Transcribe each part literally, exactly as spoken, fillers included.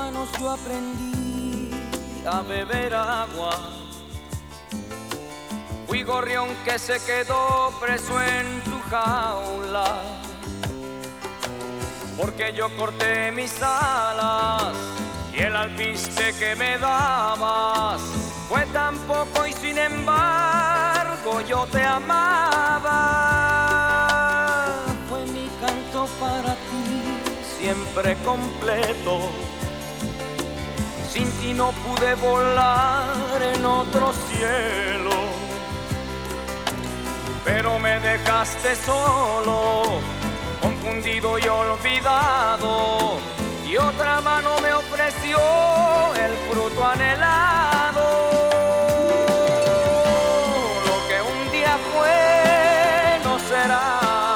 manos yo aprendí a beber agua. Fui gorrión que se quedó preso en tu jaula, porque yo corté mis alas y el alpiste que me dabas fue tan poco y sin embargo yo te amaba. Fue mi canto para ti, siempre completo. Sin ti no pude volar en otro cielo, pero me dejaste solo, confundido y olvidado, y otra mano me ofreció el fruto anhelado. Lo que un día fue no será.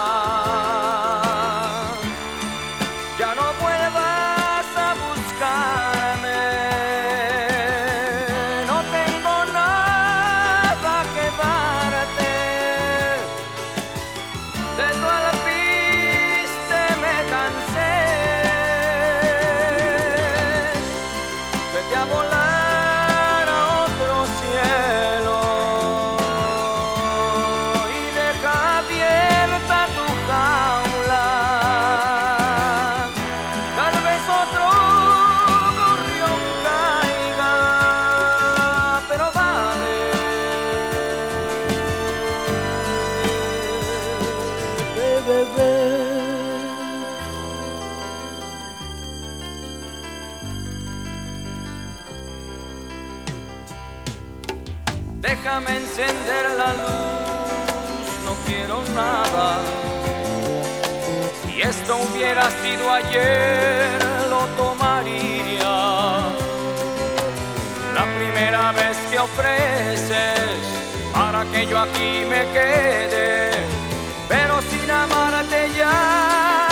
Ya no vuelvas a buscarme, no tengo nada que darte. De tu alpiste me cansé. Vete a volar a otro cielo y deja abierta tu jaula. Tal vez otro gorrión caiga, pero vale. Ve, ve, ve. Déjame encender la luz, no quiero nada. Si esto hubiera sido ayer, lo tomaría. La primera vez que ofreces para que yo aquí me quede, pero sin amarte ya